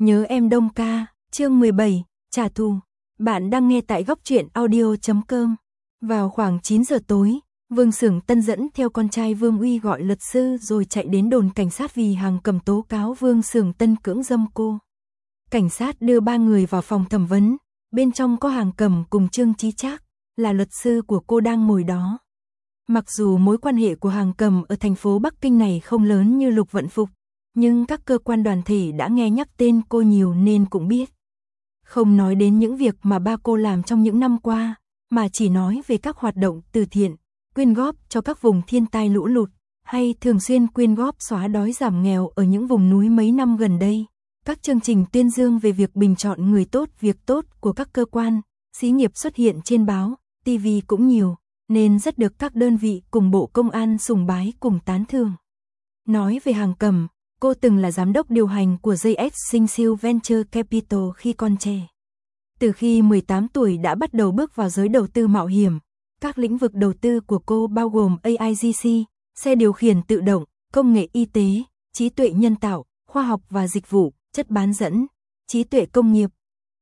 Nhớ em Đông ca, chương 17, trả thù. Bạn đang nghe tại góc truyện audio.com. Vào khoảng 9 giờ tối, Vương Sưởng Tân dẫn theo con trai Vương Uy gọi luật sư rồi chạy đến đồn cảnh sát vì Hằng Cầm tố cáo Vương Sưởng Tân cưỡng dâm cô. Cảnh sát đưa 3 người vào phòng thẩm vấn, bên trong có Hằng Cầm cùng Trương Chí Trác, là luật sư của cô đang ngồi đó. Mặc dù mối quan hệ của Hằng Cầm ở thành phố Bắc Kinh này không lớn như Lục Vận Phục, nhưng các cơ quan đoàn thể đã nghe nhắc tên cô nhiều nên cũng biết. Không nói đến những việc mà ba cô làm trong những năm qua, mà chỉ nói về các hoạt động từ thiện, quyên góp cho các vùng thiên tai lũ lụt, hay thường xuyên quyên góp xóa đói giảm nghèo ở những vùng núi mấy năm gần đây. Các chương trình tuyên dương về việc bình chọn người tốt, việc tốt của các cơ quan, xí nghiệp xuất hiện trên báo, TV cũng nhiều, nên rất được các đơn vị cùng Bộ Công an sùng bái cùng tán thưởng. Nói về Hằng Cầm, cô từng là giám đốc điều hành của JX Sinh Venture Capital khi còn trẻ. Từ khi 18 tuổi đã bắt đầu bước vào giới đầu tư mạo hiểm. Các lĩnh vực đầu tư của cô bao gồm AIGC, xe điều khiển tự động, công nghệ y tế, trí tuệ nhân tạo, khoa học và dịch vụ, chất bán dẫn, trí tuệ công nghiệp.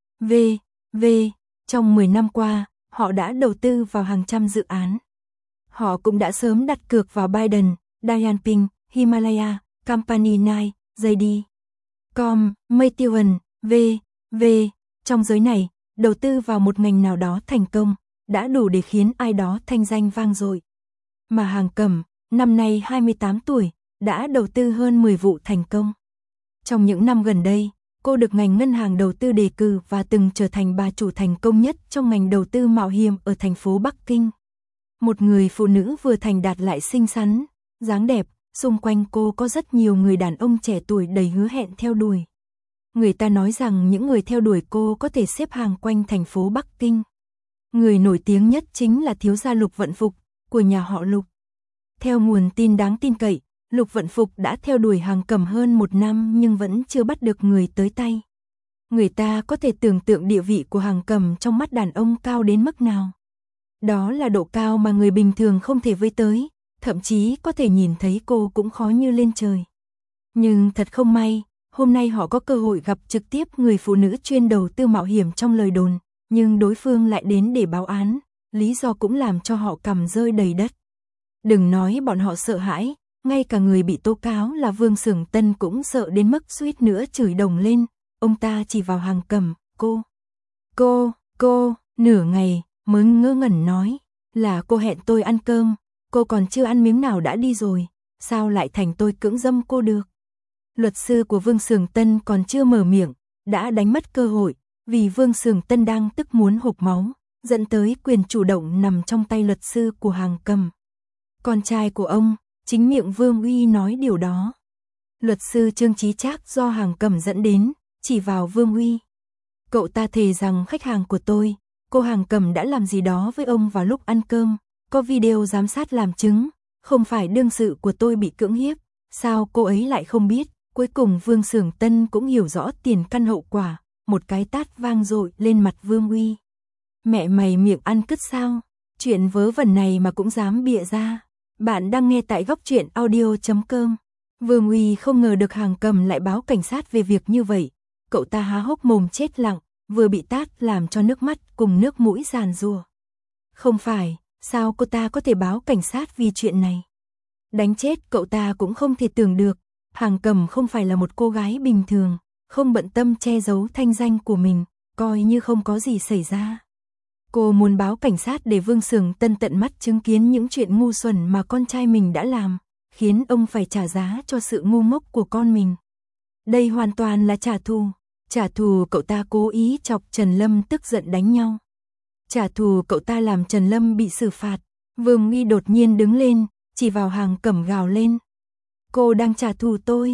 Trong 10 năm qua, họ đã đầu tư vào hàng trăm dự án. Họ cũng đã sớm đặt cược vào Biden, Dianping, Himalaya, Company 9, JD. Com, Meituan, Trong giới này, đầu tư vào một ngành nào đó thành công, đã đủ để khiến ai đó thanh danh vang dội. Mà Hằng Cầm, năm nay 28 tuổi, đã đầu tư hơn 10 vụ thành công. Trong những năm gần đây, cô được ngành ngân hàng đầu tư đề cử và từng trở thành bà chủ thành công nhất trong ngành đầu tư mạo hiểm ở thành phố Bắc Kinh. Một người phụ nữ vừa thành đạt lại xinh xắn, dáng đẹp, xung quanh cô có rất nhiều người đàn ông trẻ tuổi đầy hứa hẹn theo đuổi. Người ta nói rằng những người theo đuổi cô có thể xếp hàng quanh thành phố Bắc Kinh. Người nổi tiếng nhất chính là thiếu gia Lục Vận Phục, của nhà họ Lục. Theo nguồn tin đáng tin cậy, Lục Vận Phục đã theo đuổi Hằng Cầm hơn 1 năm nhưng vẫn chưa bắt được người tới tay. Người ta có thể tưởng tượng địa vị của Hằng Cầm trong mắt đàn ông cao đến mức nào. Đó là độ cao mà người bình thường không thể với tới, thậm chí có thể nhìn thấy cô cũng khó như lên trời. Nhưng thật không may, hôm nay họ có cơ hội gặp trực tiếp người phụ nữ chuyên đầu tư mạo hiểm trong lời đồn, nhưng đối phương lại đến để báo án, lý do cũng làm cho họ cằm rơi đầy đất. Đừng nói bọn họ sợ hãi, ngay cả người bị tố cáo là Vương Sưởng Tân cũng sợ đến mức suýt nữa chửi đồng lên. Ông ta chỉ vào Hằng Cầm, cô, nửa ngày mới ngơ ngẩn nói, là cô hẹn tôi ăn cơm, cô còn chưa ăn miếng nào đã đi rồi, sao lại thành tôi cưỡng dâm cô được. Luật sư của Vương Sưởng Tân còn chưa mở miệng, đã đánh mất cơ hội, vì Vương Sưởng Tân đang tức muốn hộc máu, dẫn tới quyền chủ động nằm trong tay luật sư của Hằng Cầm. Con trai của ông, chính miệng Vương Uy nói điều đó. Luật sư Trương Chí Trác do Hằng Cầm dẫn đến, chỉ vào Vương Uy. Cậu ta thề rằng khách hàng của tôi, cô Hằng Cầm đã làm gì đó với ông vào lúc ăn cơm, có video giám sát làm chứng, không phải đương sự của tôi bị cưỡng hiếp, sao cô ấy lại không biết. Cuối cùng Vương Sưởng Tân cũng hiểu rõ tiền căn hậu quả, một cái tát vang dội lên mặt Vương Uy. Mẹ mày miệng ăn cứt sao, chuyện vớ vẩn này mà cũng dám bịa ra. Bạn đang nghe tại góc truyện audio.com. Vương Uy không ngờ được Hằng Cầm lại báo cảnh sát về việc như vậy. Cậu ta há hốc mồm chết lặng, vừa bị tát làm cho nước mắt cùng nước mũi giàn giụa. Không phải, sao cô ta có thể báo cảnh sát vì chuyện này? Đánh chết cậu ta cũng không thể tưởng được. Hằng Cầm không phải là một cô gái bình thường, không bận tâm che giấu thanh danh của mình, coi như không có gì xảy ra. Cô muốn báo cảnh sát để Vương Sưởng Tân tận mắt chứng kiến những chuyện ngu xuẩn mà con trai mình đã làm, khiến ông phải trả giá cho sự ngu ngốc của con mình. Đây hoàn toàn là trả thù cậu ta cố ý chọc Trần Lâm tức giận đánh nhau. Trả thù cậu ta làm Trần Lâm bị xử phạt. Vương Uy đột nhiên đứng lên, chỉ vào Hằng Cầm gào lên. Cô đang trả thù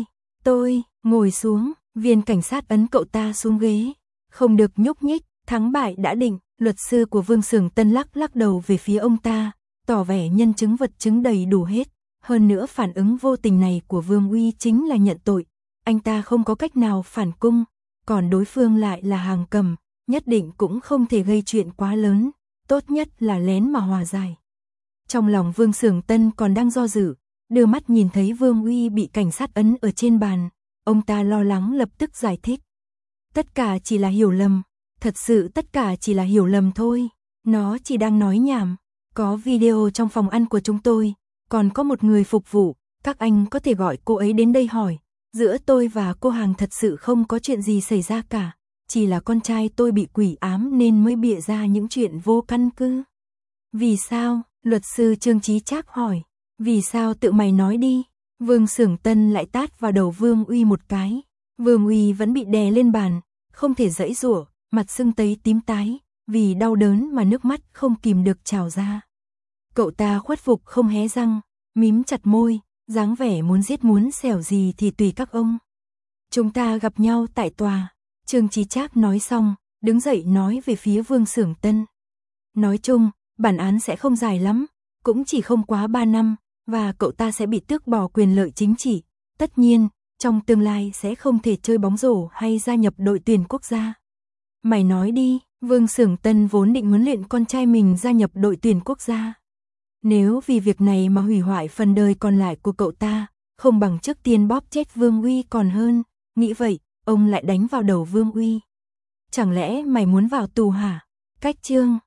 tôi, ngồi xuống, viên cảnh sát ấn cậu ta xuống ghế. Không được nhúc nhích, thắng bại đã định. Luật sư của Vương Sưởng Tân lắc đầu về phía ông ta, tỏ vẻ nhân chứng vật chứng đầy đủ hết. Hơn nữa phản ứng vô tình này của Vương Uy chính là nhận tội. Anh ta không có cách nào phản cung, còn đối phương lại là Hằng Cầm, nhất định cũng không thể gây chuyện quá lớn, tốt nhất là lén mà hòa giải. Trong lòng Vương Sưởng Tân còn đang do dự, đưa mắt nhìn thấy Vương Uy bị cảnh sát ấn ở trên bàn, ông ta lo lắng lập tức giải thích. Tất cả chỉ là hiểu lầm, thật sự tất cả chỉ là hiểu lầm thôi. Nó chỉ đang nói nhảm. Có video trong phòng ăn của chúng tôi, còn có một người phục vụ, các anh có thể gọi cô ấy đến đây hỏi. Giữa tôi và cô hàng thật sự không có chuyện gì xảy ra cả, chỉ là con trai tôi bị quỷ ám nên mới bịa ra những chuyện vô căn cứ. Vì sao? Luật sư Trương Chí Trác hỏi. Vì sao tự mày nói đi? Vương Xưởng Tân lại tát vào đầu Vương Uy một cái. Vương Uy vẫn bị đè lên bàn, không thể giãy giụa, mặt sưng tấy tím tái, vì đau đớn mà nước mắt không kìm được trào ra. Cậu ta khuất phục không hé răng, mím chặt môi, dáng vẻ muốn giết muốn xẻo gì thì tùy các ông. Chúng ta gặp nhau tại tòa. Trương Chí Trác nói xong, đứng dậy nói về phía Vương Xưởng Tân. Nói chung, bản án sẽ không dài lắm, cũng chỉ không quá 3 năm, và cậu ta sẽ bị tước bỏ quyền lợi chính trị. Tất nhiên, trong tương lai sẽ không thể chơi bóng rổ hay gia nhập đội tuyển quốc gia. Mày nói đi, Vương Xưởng Tân vốn định huấn luyện con trai mình gia nhập đội tuyển quốc gia. Nếu vì việc này mà hủy hoại phần đời còn lại của cậu ta, không bằng trước tiên bóp chết Vương Uy còn hơn. Nghĩ vậy, ông lại đánh vào đầu Vương Uy. Chẳng lẽ mày muốn vào tù hả? Cách chương